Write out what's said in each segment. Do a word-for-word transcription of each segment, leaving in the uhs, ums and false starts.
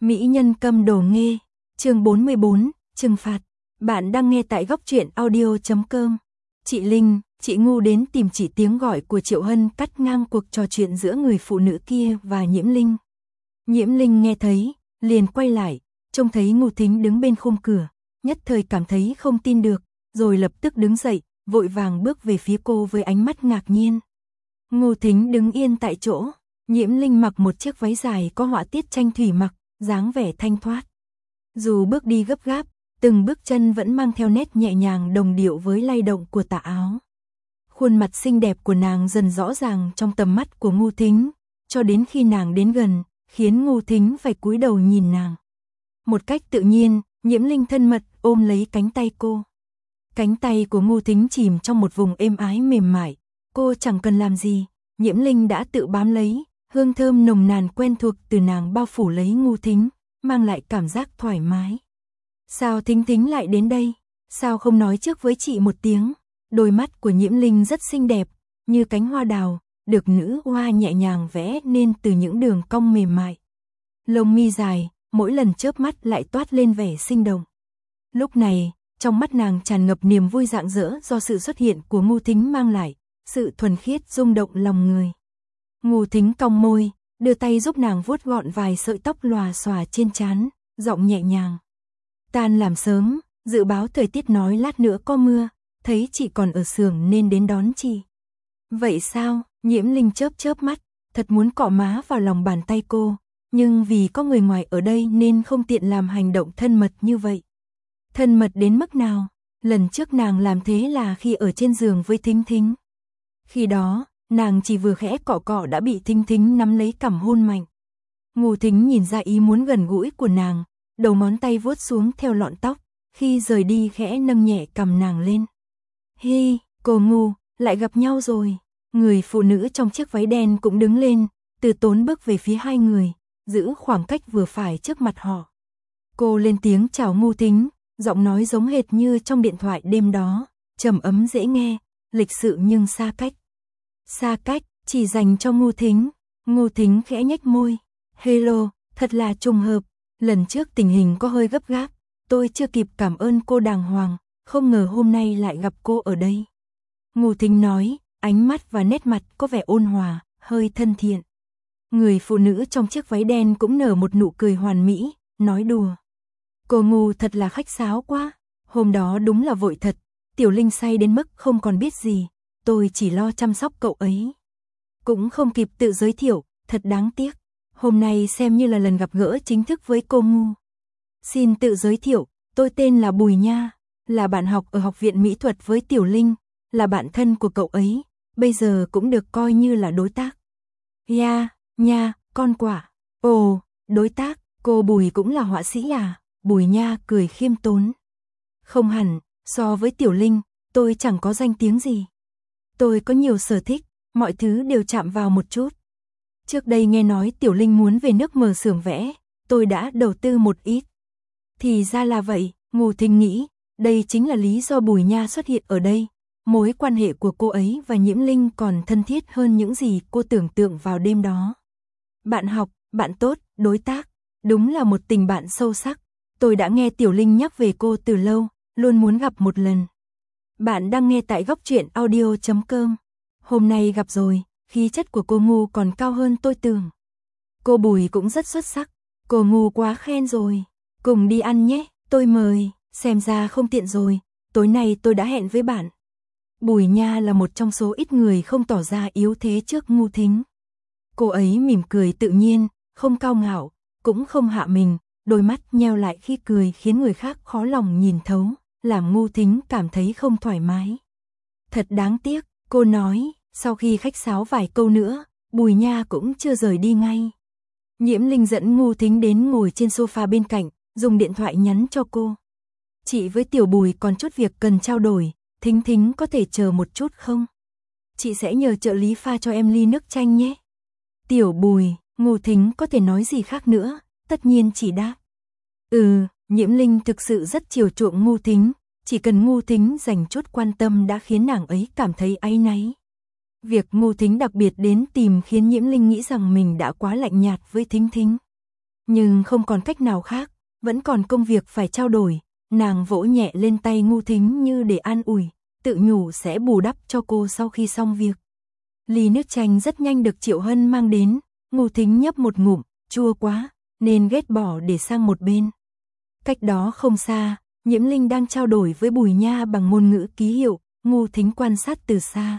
Mỹ nhân câm đồ nghê, chương bốn mươi bốn, trừng phạt. Bạn đang nghe tại góc truyện audio chấm com. Chị Linh, chị Ngu đến tìm chỉ tiếng gọi của Triệu Hân cắt ngang cuộc trò chuyện giữa người phụ nữ kia và Nhiễm Linh. Nhiễm Linh nghe thấy, liền quay lại, trông thấy Ngô Thính đứng bên khung cửa, nhất thời cảm thấy không tin được, rồi lập tức đứng dậy, vội vàng bước về phía cô với ánh mắt ngạc nhiên. Ngô Thính đứng yên tại chỗ, Nhiễm Linh mặc một chiếc váy dài có họa tiết tranh thủy mặc, dáng vẻ thanh thoát. Dù bước đi gấp gáp, từng bước chân vẫn mang theo nét nhẹ nhàng đồng điệu với lay động của tà áo. Khuôn mặt xinh đẹp của nàng dần rõ ràng trong tầm mắt của Ngô Thính, cho đến khi nàng đến gần, khiến Ngô Thính phải cúi đầu nhìn nàng. Một cách tự nhiên, Nhiễm Linh thân mật ôm lấy cánh tay cô. Cánh tay của Ngô Thính chìm trong một vùng êm ái mềm mại, cô chẳng cần làm gì, Nhiễm Linh đã tự bám lấy, hương thơm nồng nàn quen thuộc từ nàng bao phủ lấy Ngô Thính, mang lại cảm giác thoải mái. Sao Thính Thính lại đến đây? Sao không nói trước với chị một tiếng? Đôi mắt của Nhiễm Linh rất xinh đẹp, như cánh hoa đào, được nữ hoa nhẹ nhàng vẽ nên từ những đường cong mềm mại. Lông mi dài, mỗi lần chớp mắt lại toát lên vẻ sinh động. Lúc này, trong mắt nàng tràn ngập niềm vui rạng rỡ do sự xuất hiện của Ngô Thính mang lại, sự thuần khiết rung động lòng người. Ngô Thính cong môi, đưa tay giúp nàng vuốt gọn vài sợi tóc lòa xòa trên trán, giọng nhẹ nhàng. Tan làm sớm, dự báo thời tiết nói lát nữa có mưa, thấy chị còn ở xưởng nên đến đón chị. Vậy sao? Nhiễm Linh chớp chớp mắt, thật muốn cọ má vào lòng bàn tay cô, nhưng vì có người ngoài ở đây nên không tiện làm hành động thân mật như vậy. Thân mật đến mức nào? Lần trước nàng làm thế là khi ở trên giường với Thính Thính. Khi đó, nàng chỉ vừa khẽ cọ cọ đã bị Thính Thính nắm lấy cằm hôn mạnh. Ngô Thính nhìn ra ý muốn gần gũi của nàng, đầu ngón tay vuốt xuống theo lọn tóc, khi rời đi khẽ nâng nhẹ cằm nàng lên. Hi, cô Ngu, lại gặp nhau rồi. Người phụ nữ trong chiếc váy đen cũng đứng lên, từ tốn bước về phía hai người, giữ khoảng cách vừa phải trước mặt họ. Cô lên tiếng chào Ngô Thính, giọng nói giống hệt như trong điện thoại đêm đó, trầm ấm dễ nghe, lịch sự nhưng xa cách. Xa cách, chỉ dành cho Ngô Thính. Ngô Thính khẽ nhếch môi. Hello, thật là trùng hợp, lần trước tình hình có hơi gấp gáp, tôi chưa kịp cảm ơn cô đàng hoàng, không ngờ hôm nay lại gặp cô ở đây. Ngô Thính nói, ánh mắt và nét mặt có vẻ ôn hòa, hơi thân thiện. Người phụ nữ trong chiếc váy đen cũng nở một nụ cười hoàn mỹ, nói đùa. Cô Ngu thật là khách sáo quá, hôm đó đúng là vội thật, Tiểu Linh say đến mức không còn biết gì, tôi chỉ lo chăm sóc cậu ấy. Cũng không kịp tự giới thiệu, thật đáng tiếc, hôm nay xem như là lần gặp gỡ chính thức với cô Ngu. Xin tự giới thiệu, tôi tên là Bùi Nha, là bạn học ở học viện mỹ thuật với Tiểu Linh, là bạn thân của cậu ấy, bây giờ cũng được coi như là đối tác. Ya, Nha, con quả. Ồ, đối tác, cô Bùi cũng là họa sĩ à? Bùi Nha cười khiêm tốn. Không hẳn, so với Tiểu Linh, tôi chẳng có danh tiếng gì. Tôi có nhiều sở thích, mọi thứ đều chạm vào một chút. Trước đây nghe nói Tiểu Linh muốn về nước mở xưởng vẽ, tôi đã đầu tư một ít. Thì ra là vậy, Ngô Thính nghĩ, đây chính là lý do Bùi Nha xuất hiện ở đây. Mối quan hệ của cô ấy và Nhiễm Linh còn thân thiết hơn những gì cô tưởng tượng vào đêm đó. Bạn học, bạn tốt, đối tác, đúng là một tình bạn sâu sắc. Tôi đã nghe Tiểu Linh nhắc về cô từ lâu, luôn muốn gặp một lần. Bạn đang nghe tại góc truyện audio chấm com. Hôm nay gặp rồi, khí chất của cô Ngu còn cao hơn tôi tưởng. Cô Bùi cũng rất xuất sắc, cô Ngu quá khen rồi. Cùng đi ăn nhé, tôi mời, xem ra không tiện rồi, tối nay tôi đã hẹn với bạn. Bùi Nha là một trong số ít người không tỏ ra yếu thế trước Ngô Thính. Cô ấy mỉm cười tự nhiên, không cao ngạo, cũng không hạ mình, đôi mắt nheo lại khi cười khiến người khác khó lòng nhìn thấu, làm Ngô Thính cảm thấy không thoải mái. Thật đáng tiếc, cô nói, sau khi khách sáo vài câu nữa, Bùi Nha cũng chưa rời đi ngay. Nhiễm Linh dẫn Ngô Thính đến ngồi trên sofa bên cạnh, dùng điện thoại nhắn cho cô. Chị với Tiểu Bùi còn chút việc cần trao đổi, Thính Thính có thể chờ một chút không? Chị sẽ nhờ trợ lý pha cho em ly nước chanh nhé. Tiểu Bùi, Ngô Thính có thể nói gì khác nữa, tất nhiên chỉ đáp. Ừ, Nhiễm Linh thực sự rất chiều chuộng Ngô Thính, chỉ cần Ngô Thính dành chút quan tâm đã khiến nàng ấy cảm thấy áy náy. Việc Ngô Thính đặc biệt đến tìm khiến Nhiễm Linh nghĩ rằng mình đã quá lạnh nhạt với Thính Thính. Nhưng không còn cách nào khác, vẫn còn công việc phải trao đổi, nàng vỗ nhẹ lên tay Ngô Thính như để an ủi, tự nhủ sẽ bù đắp cho cô sau khi xong việc. Ly nước chanh rất nhanh được Triệu Hân mang đến, Ngô Thính nhấp một ngụm, chua quá, nên ghét bỏ để sang một bên. Cách đó không xa, Nhiễm Linh đang trao đổi với Bùi Nha bằng ngôn ngữ ký hiệu, Ngô Thính quan sát từ xa.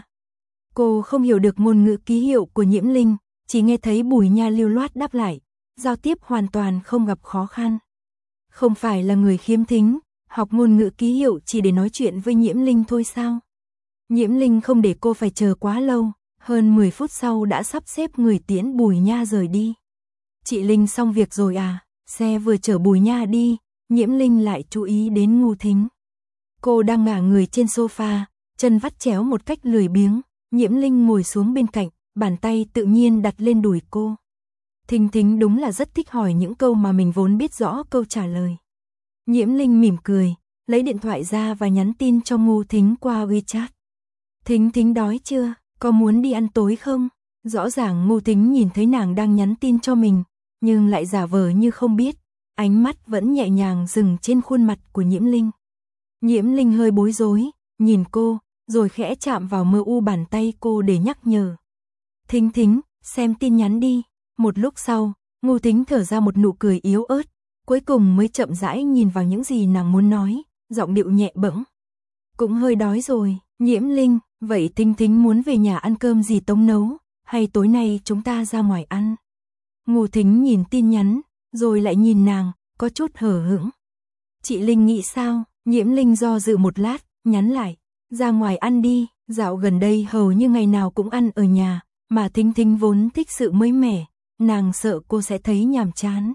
Cô không hiểu được ngôn ngữ ký hiệu của Nhiễm Linh, chỉ nghe thấy Bùi Nha lưu loát đáp lại, giao tiếp hoàn toàn không gặp khó khăn. Không phải là người khiếm thính, học ngôn ngữ ký hiệu chỉ để nói chuyện với Nhiễm Linh thôi sao? Nhiễm Linh không để cô phải chờ quá lâu, hơn mười phút sau đã sắp xếp người tiễn Bùi Nha rời đi. Chị Linh xong việc rồi à? Xe vừa chở Bùi Nha đi, Nhiễm Linh lại chú ý đến Ngô Thính. Cô đang ngả người trên sofa, chân vắt chéo một cách lười biếng, Nhiễm Linh ngồi xuống bên cạnh, bàn tay tự nhiên đặt lên đùi cô. Thính Thính đúng là rất thích hỏi những câu mà mình vốn biết rõ câu trả lời. Nhiễm Linh mỉm cười, lấy điện thoại ra và nhắn tin cho Ngô Thính qua WeChat. Thính Thính đói chưa? Có muốn đi ăn tối không? Rõ ràng Ngô Thính nhìn thấy nàng đang nhắn tin cho mình, nhưng lại giả vờ như không biết, ánh mắt vẫn nhẹ nhàng dừng trên khuôn mặt của Nhiễm Linh. Nhiễm Linh hơi bối rối, nhìn cô, rồi khẽ chạm vào mờ u bàn tay cô để nhắc nhở. Thính Thính, xem tin nhắn đi. Một lúc sau, Ngô Thính thở ra một nụ cười yếu ớt, cuối cùng mới chậm rãi nhìn vào những gì nàng muốn nói, giọng điệu nhẹ bẫng. Cũng hơi đói rồi, Nhiễm Linh, vậy Thính Thính muốn về nhà ăn cơm gì Tống nấu, hay tối nay chúng ta ra ngoài ăn? Ngô Thính nhìn tin nhắn, rồi lại nhìn nàng, có chút hờ hững. Chị Linh nghĩ sao? Nhiễm Linh do dự một lát, nhắn lại, ra ngoài ăn đi, dạo gần đây hầu như ngày nào cũng ăn ở nhà, mà Thính Thính vốn thích sự mới mẻ, nàng sợ cô sẽ thấy nhàm chán.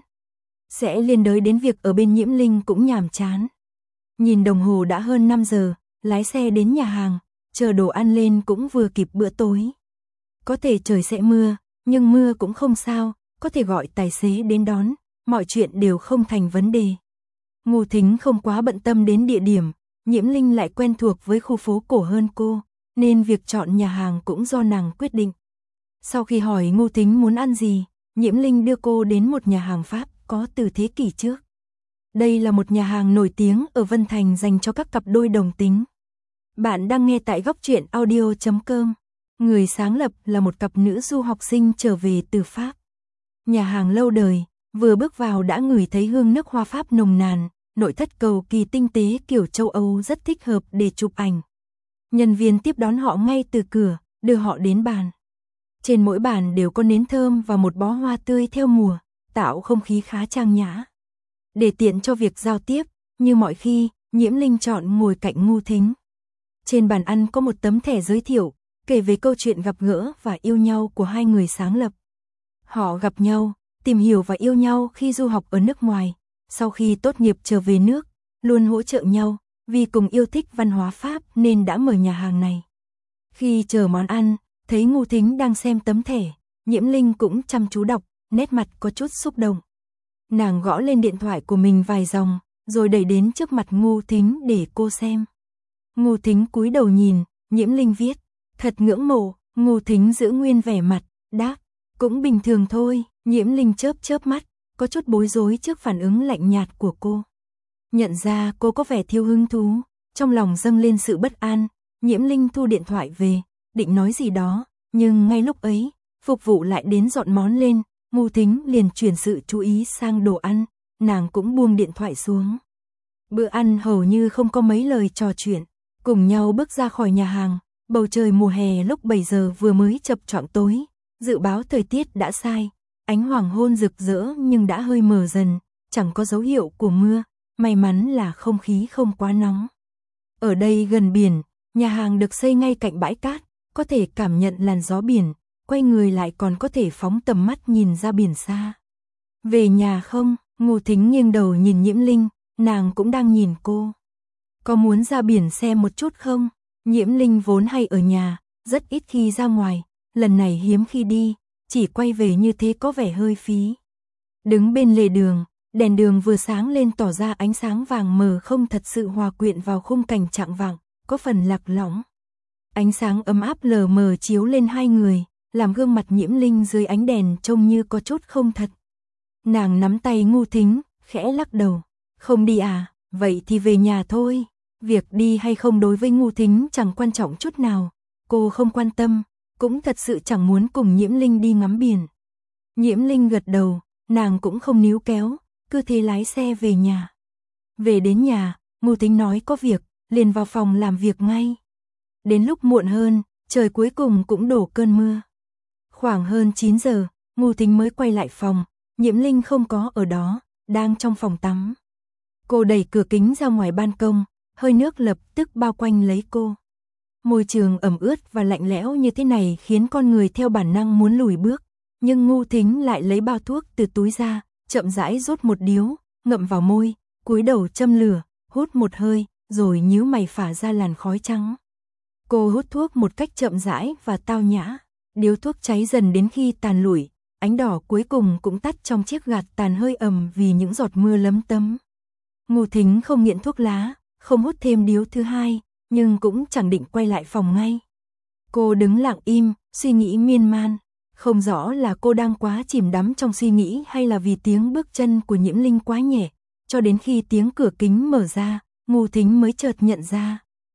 Sẽ liên đới đến việc ở bên Nhiễm Linh cũng nhàm chán. Nhìn đồng hồ đã hơn năm giờ, lái xe đến nhà hàng, chờ đồ ăn lên cũng vừa kịp bữa tối. Có thể trời sẽ mưa, nhưng mưa cũng không sao, có thể gọi tài xế đến đón, mọi chuyện đều không thành vấn đề. Ngô Thính không quá bận tâm đến địa điểm, Nhiễm Linh lại quen thuộc với khu phố cổ hơn cô, nên việc chọn nhà hàng cũng do nàng quyết định. Sau khi hỏi Ngô Thính muốn ăn gì, Nhiễm Linh đưa cô đến một nhà hàng Pháp có từ thế kỷ trước. Đây là một nhà hàng nổi tiếng ở Vân Thành dành cho các cặp đôi đồng tính. Bạn đang nghe tại góc truyện audio chấm com. Người sáng lập là một cặp nữ du học sinh trở về từ Pháp. Nhà hàng lâu đời, vừa bước vào đã ngửi thấy hương nước hoa Pháp nồng nàn, nội thất cầu kỳ tinh tế kiểu châu Âu rất thích hợp để chụp ảnh. Nhân viên tiếp đón họ ngay từ cửa, đưa họ đến bàn. Trên mỗi bàn đều có nến thơm và một bó hoa tươi theo mùa, tạo không khí khá trang nhã. Để tiện cho việc giao tiếp, như mọi khi, Nhiễm Linh chọn ngồi cạnh Ngô Thính. Trên bàn ăn có một tấm thẻ giới thiệu, kể về câu chuyện gặp gỡ và yêu nhau của hai người sáng lập. Họ gặp nhau, tìm hiểu và yêu nhau khi du học ở nước ngoài, sau khi tốt nghiệp trở về nước, luôn hỗ trợ nhau, vì cùng yêu thích văn hóa Pháp nên đã mở nhà hàng này. Khi chờ món ăn, thấy Ngô Thính đang xem tấm thẻ, Nhiễm Linh cũng chăm chú đọc, nét mặt có chút xúc động. Nàng gõ lên điện thoại của mình vài dòng, rồi đẩy đến trước mặt Ngô Thính để cô xem. Ngô Thính cúi đầu nhìn, Nhiễm Linh viết, thật ngưỡng mộ. Ngô Thính giữ nguyên vẻ mặt, đáp, cũng bình thường thôi. Nhiễm Linh chớp chớp mắt, có chút bối rối trước phản ứng lạnh nhạt của cô. Nhận ra cô có vẻ thiếu hứng thú, trong lòng dâng lên sự bất an, Nhiễm Linh thu điện thoại về, định nói gì đó, nhưng ngay lúc ấy, phục vụ lại đến dọn món lên, Ngô Thính liền chuyển sự chú ý sang đồ ăn, nàng cũng buông điện thoại xuống. Bữa ăn hầu như không có mấy lời trò chuyện, cùng nhau bước ra khỏi nhà hàng, bầu trời mùa hè lúc bảy giờ vừa mới chập choạng tối, dự báo thời tiết đã sai, ánh hoàng hôn rực rỡ nhưng đã hơi mờ dần, chẳng có dấu hiệu của mưa, may mắn là không khí không quá nóng. Ở đây gần biển, nhà hàng được xây ngay cạnh bãi cát, có thể cảm nhận làn gió biển, quay người lại còn có thể phóng tầm mắt nhìn ra biển xa. Về nhà không? Ngô Thính nghiêng đầu nhìn Nhiễm Linh, nàng cũng đang nhìn cô. Có muốn ra biển xem một chút không? Nhiễm Linh vốn hay ở nhà, rất ít khi ra ngoài, lần này hiếm khi đi, chỉ quay về như thế có vẻ hơi phí. Đứng bên lề đường, đèn đường vừa sáng lên tỏ ra ánh sáng vàng mờ không thật sự hòa quyện vào khung cảnh chạng vạng, có phần lạc lõng. Ánh sáng ấm áp lờ mờ chiếu lên hai người, làm gương mặt Nhiễm Linh dưới ánh đèn trông như có chút không thật. Nàng nắm tay Ngưu Thính, khẽ lắc đầu. Không đi à, vậy thì về nhà thôi. Việc đi hay không đối với Ngưu Thính chẳng quan trọng chút nào. Cô không quan tâm, cũng thật sự chẳng muốn cùng Nhiễm Linh đi ngắm biển. Nhiễm Linh gật đầu, nàng cũng không níu kéo, cứ thế lái xe về nhà. Về đến nhà, Ngưu Thính nói có việc, liền vào phòng làm việc ngay. Đến lúc muộn hơn, trời cuối cùng cũng đổ cơn mưa. Khoảng hơn chín giờ, Ngưu Thính mới quay lại phòng, Nhiễm Linh không có ở đó, đang trong phòng tắm. Cô đẩy cửa kính ra ngoài ban công, hơi nước lập tức bao quanh lấy cô. Môi trường ẩm ướt và lạnh lẽo như thế này khiến con người theo bản năng muốn lùi bước, nhưng Ngưu Thính lại lấy bao thuốc từ túi ra, chậm rãi rút một điếu, ngậm vào môi, cúi đầu châm lửa, hút một hơi, rồi nhíu mày phả ra làn khói trắng. Cô hút thuốc một cách chậm rãi và tao nhã, điếu thuốc cháy dần đến khi tàn lụi, ánh đỏ cuối cùng cũng tắt trong chiếc gạt tàn hơi ẩm vì những giọt mưa lấm tấm. Ngưu Thính không nghiện thuốc lá, không hút thêm điếu thứ hai, nhưng cũng chẳng định quay lại phòng ngay. Cô đứng lặng im, suy nghĩ miên man, không rõ là cô đang quá chìm đắm trong suy nghĩ hay là vì tiếng bước chân của Nhiễm Linh quá nhẹ, cho đến khi tiếng cửa kính mở ra, Ngưu Thính mới chợt nhận ra.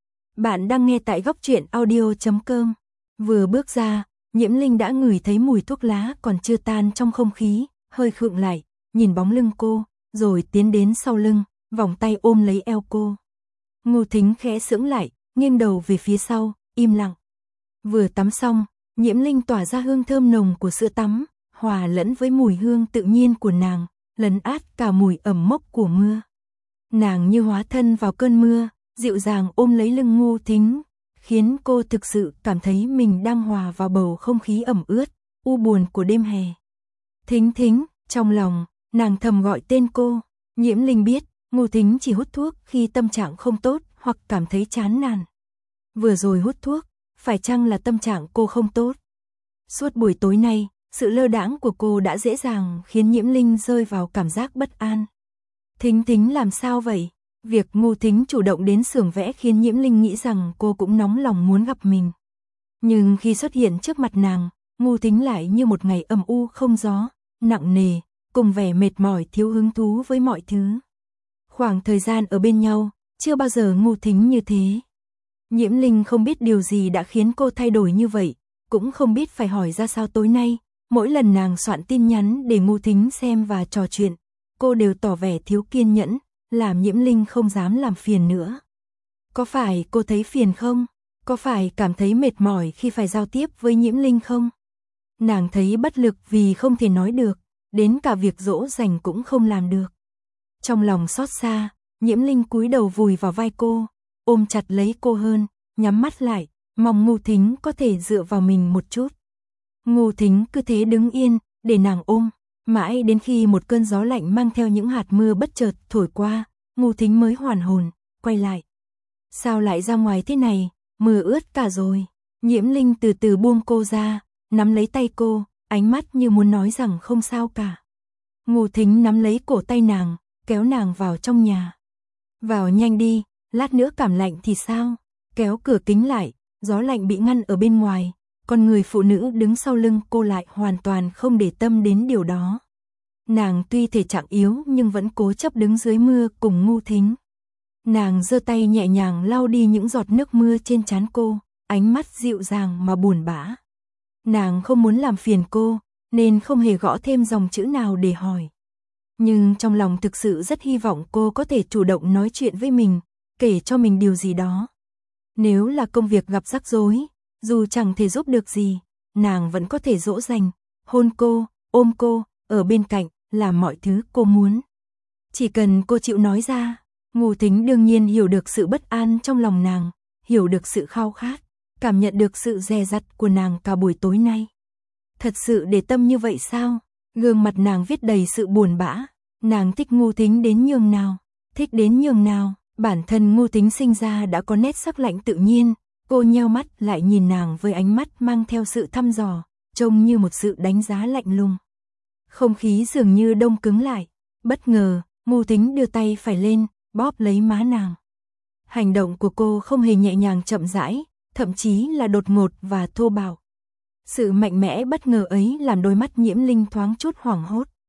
Bạn đang nghe tại góc truyện audio chấm com. Vừa bước ra, Nhiễm Linh đã ngửi thấy mùi thuốc lá còn chưa tan trong không khí, hơi khựng lại, nhìn bóng lưng cô, rồi tiến đến sau lưng, vòng tay ôm lấy eo cô. Ngưu Thính khẽ sững lại, nghiêng đầu về phía sau, im lặng. Vừa tắm xong, Nhiễm Linh tỏa ra hương thơm nồng của sữa tắm, hòa lẫn với mùi hương tự nhiên của nàng, lấn át cả mùi ẩm mốc của mưa. Nàng như hóa thân vào cơn mưa, dịu dàng ôm lấy lưng Ngưu Thính, khiến cô thực sự cảm thấy mình đang hòa vào bầu không khí ẩm ướt, u buồn của đêm hè. Thính Thính, trong lòng, nàng thầm gọi tên cô. Nhiễm Linh biết, Ngưu Thính chỉ hút thuốc khi tâm trạng không tốt hoặc cảm thấy chán nản. Vừa rồi hút thuốc, phải chăng là tâm trạng cô không tốt? Suốt buổi tối nay, sự lơ đãng của cô đã dễ dàng khiến Nhiễm Linh rơi vào cảm giác bất an. Thính Thính làm sao vậy? Việc Ngưu Thính chủ động đến xưởng vẽ khiến Nhiễm Linh nghĩ rằng cô cũng nóng lòng muốn gặp mình. Nhưng khi xuất hiện trước mặt nàng, Ngưu Thính lại như một ngày âm u không gió, nặng nề, cùng vẻ mệt mỏi thiếu hứng thú với mọi thứ. Khoảng thời gian ở bên nhau, chưa bao giờ Ngưu Thính như thế. Nhiễm Linh không biết điều gì đã khiến cô thay đổi như vậy, cũng không biết phải hỏi ra sao tối nay. Mỗi lần nàng soạn tin nhắn để Ngưu Thính xem và trò chuyện, cô đều tỏ vẻ thiếu kiên nhẫn, làm Nhiễm Linh không dám làm phiền nữa. Có phải cô thấy phiền không? Có phải cảm thấy mệt mỏi khi phải giao tiếp với Nhiễm Linh không? Nàng thấy bất lực vì không thể nói được, đến cả việc dỗ dành cũng không làm được. Trong lòng xót xa, Nhiễm Linh cúi đầu vùi vào vai cô, ôm chặt lấy cô hơn, nhắm mắt lại, mong Ngưu Thính có thể dựa vào mình một chút. Ngưu Thính cứ thế đứng yên, để nàng ôm, mãi đến khi một cơn gió lạnh mang theo những hạt mưa bất chợt thổi qua, Ngưu Thính mới hoàn hồn, quay lại. Sao lại ra ngoài thế này, mưa ướt cả rồi. Nhiễm Linh từ từ buông cô ra, nắm lấy tay cô, ánh mắt như muốn nói rằng không sao cả. Ngưu Thính nắm lấy cổ tay nàng, kéo nàng vào trong nhà. Vào nhanh đi, lát nữa cảm lạnh thì sao? Kéo cửa kính lại, gió lạnh bị ngăn ở bên ngoài, còn người phụ nữ đứng sau lưng cô lại hoàn toàn không để tâm đến điều đó. Nàng tuy thể trạng yếu nhưng vẫn cố chấp đứng dưới mưa cùng Ngưu Thính. Nàng giơ tay nhẹ nhàng lau đi những giọt nước mưa trên trán cô, ánh mắt dịu dàng mà buồn bã. Nàng không muốn làm phiền cô, nên không hề gõ thêm dòng chữ nào để hỏi. Nhưng trong lòng thực sự rất hy vọng cô có thể chủ động nói chuyện với mình, kể cho mình điều gì đó. Nếu là công việc gặp rắc rối, dù chẳng thể giúp được gì, nàng vẫn có thể dỗ dành, hôn cô, ôm cô, ở bên cạnh, làm mọi thứ cô muốn. Chỉ cần cô chịu nói ra. Ngưu Thính đương nhiên hiểu được sự bất an trong lòng nàng, hiểu được sự khao khát, cảm nhận được sự dè dặt của nàng cả buổi tối nay. Thật sự để tâm như vậy sao? Gương mặt nàng viết đầy sự buồn bã. Nàng thích Ngưu Thính đến nhường nào? Thích đến nhường nào? Bản thân Ngưu Thính sinh ra đã có nét sắc lạnh tự nhiên, cô nheo mắt lại nhìn nàng với ánh mắt mang theo sự thăm dò, trông như một sự đánh giá lạnh lùng. Không khí dường như đông cứng lại, bất ngờ, Ngưu Thính đưa tay phải lên, bóp lấy má nàng. Hành động của cô không hề nhẹ nhàng chậm rãi, thậm chí là đột ngột và thô bạo. Sự mạnh mẽ bất ngờ ấy làm đôi mắt Nhiễm Linh thoáng chút hoảng hốt.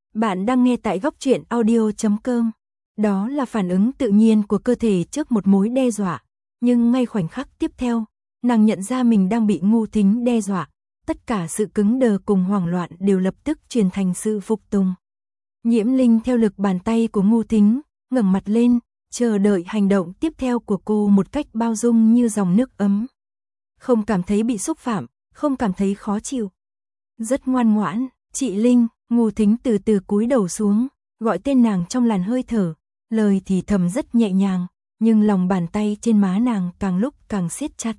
Bạn đang nghe tại góc truyện audio chấm com. Đó là phản ứng tự nhiên của cơ thể trước một mối đe dọa. Nhưng ngay khoảnh khắc tiếp theo, nàng nhận ra mình đang bị Ngô Thính đe dọa. Tất cả sự cứng đờ cùng hoảng loạn đều lập tức chuyển thành sự phục tùng. Nhiễm Linh theo lực bàn tay của Ngô Thính, ngẩng mặt lên, chờ đợi hành động tiếp theo của cô một cách bao dung như dòng nước ấm. Không cảm thấy bị xúc phạm, không cảm thấy khó chịu. Rất ngoan ngoãn, chị Linh. Ngô Thính từ từ cúi đầu xuống, gọi tên nàng trong làn hơi thở, lời thì thầm rất nhẹ nhàng, nhưng lòng bàn tay trên má nàng càng lúc càng siết chặt.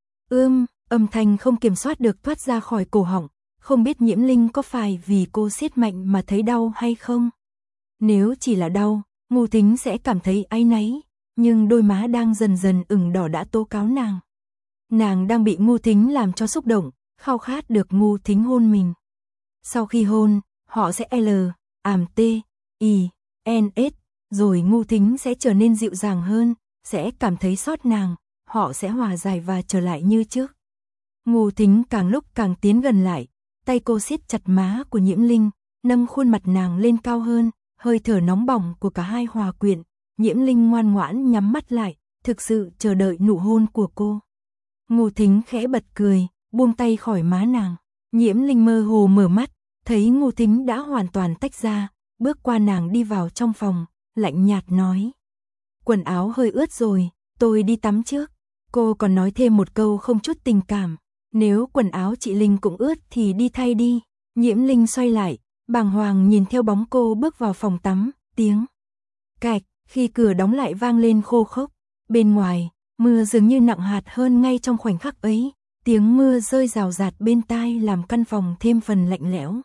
Ưm, âm thanh không kiểm soát được thoát ra khỏi cổ họng, không biết Nhiễm Linh có phải vì cô siết mạnh mà thấy đau hay không. Nếu chỉ là đau, Ngô Thính sẽ cảm thấy áy náy, nhưng đôi má đang dần dần ửng đỏ đã tố cáo nàng. Nàng đang bị Ngô Thính làm cho xúc động, khao khát được Ngô Thính hôn mình. Sau khi hôn, họ sẽ L, ảm T, I, N, S, rồi Ngô Thính sẽ trở nên dịu dàng hơn, sẽ cảm thấy xót nàng, họ sẽ hòa giải và trở lại như trước. Ngô Thính càng lúc càng tiến gần lại, tay cô siết chặt má của Nhiễm Linh, nâng khuôn mặt nàng lên cao hơn, hơi thở nóng bỏng của cả hai hòa quyện, Nhiễm Linh ngoan ngoãn nhắm mắt lại, thực sự chờ đợi nụ hôn của cô. Ngô Thính khẽ bật cười, buông tay khỏi má nàng, Nhiễm Linh mơ hồ mở mắt, thấy Ngô Thính đã hoàn toàn tách ra, bước qua nàng đi vào trong phòng, lạnh nhạt nói. Quần áo hơi ướt rồi, tôi đi tắm trước. Cô còn nói thêm một câu không chút tình cảm. Nếu quần áo chị Linh cũng ướt thì đi thay đi. Nhiễm Linh xoay lại, bàng hoàng nhìn theo bóng cô bước vào phòng tắm, tiếng cạch, khi cửa đóng lại vang lên khô khốc. Bên ngoài, mưa dường như nặng hạt hơn ngay trong khoảnh khắc ấy. Tiếng mưa rơi rào rạt bên tai làm căn phòng thêm phần lạnh lẽo.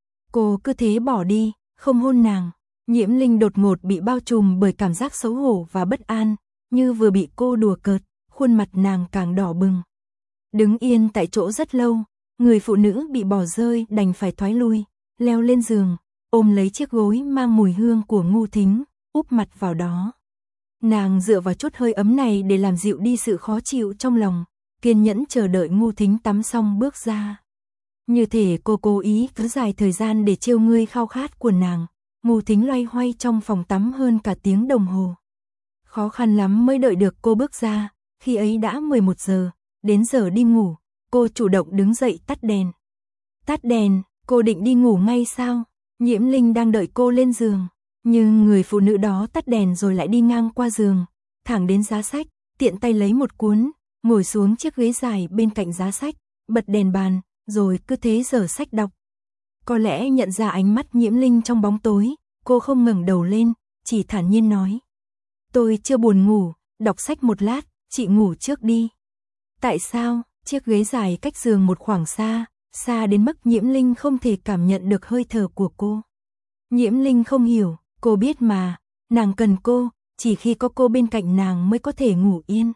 Cô cứ thế bỏ đi, không hôn nàng. Nhiễm Linh đột ngột bị bao trùm bởi cảm giác xấu hổ và bất an, như vừa bị cô đùa cợt, khuôn mặt nàng càng đỏ bừng. Đứng yên tại chỗ rất lâu, người phụ nữ bị bỏ rơi đành phải thoái lui, leo lên giường, ôm lấy chiếc gối mang mùi hương của Ngô Thính, úp mặt vào đó. Nàng dựa vào chút hơi ấm này để làm dịu đi sự khó chịu trong lòng, kiên nhẫn chờ đợi Ngô Thính tắm xong bước ra. Như thể cô cố ý kéo dài thời gian để trêu ngươi khao khát của nàng, Ngô Thính loay hoay trong phòng tắm hơn cả tiếng đồng hồ. Khó khăn lắm mới đợi được cô bước ra, khi ấy đã mười một giờ, đến giờ đi ngủ, cô chủ động đứng dậy tắt đèn. Tắt đèn, cô định đi ngủ ngay sao? Nhiễm Linh đang đợi cô lên giường, nhưng người phụ nữ đó tắt đèn rồi lại đi ngang qua giường, thẳng đến giá sách, tiện tay lấy một cuốn, ngồi xuống chiếc ghế dài bên cạnh giá sách, bật đèn bàn, rồi cứ thế giở sách đọc. Có lẽ nhận ra ánh mắt Nhiễm Linh trong bóng tối, cô không ngẩng đầu lên, chỉ thản nhiên nói. Tôi chưa buồn ngủ, đọc sách một lát, chị ngủ trước đi. Tại sao? Chiếc ghế dài cách giường một khoảng xa, xa đến mức Nhiễm Linh không thể cảm nhận được hơi thở của cô. Nhiễm Linh không hiểu, cô biết mà, nàng cần cô, chỉ khi có cô bên cạnh nàng mới có thể ngủ yên.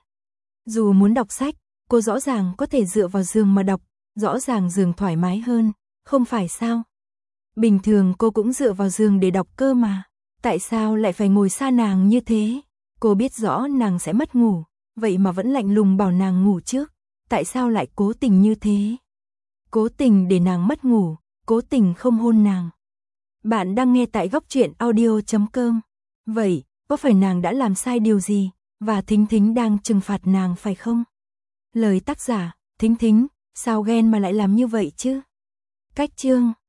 Dù muốn đọc sách, cô rõ ràng có thể dựa vào giường mà đọc, rõ ràng giường thoải mái hơn, không phải sao? Bình thường cô cũng dựa vào giường để đọc cơ mà, tại sao lại phải ngồi xa nàng như thế? Cô biết rõ nàng sẽ mất ngủ, vậy mà vẫn lạnh lùng bảo nàng ngủ trước, tại sao lại cố tình như thế? Cố tình để nàng mất ngủ, cố tình không hôn nàng. Bạn đang nghe tại góc truyện audio chấm com. Vậy, có phải nàng đã làm sai điều gì, và Thính Thính đang trừng phạt nàng phải không? Lời tác giả, Thính Thính, sao ghen mà lại làm như vậy chứ? Cách chương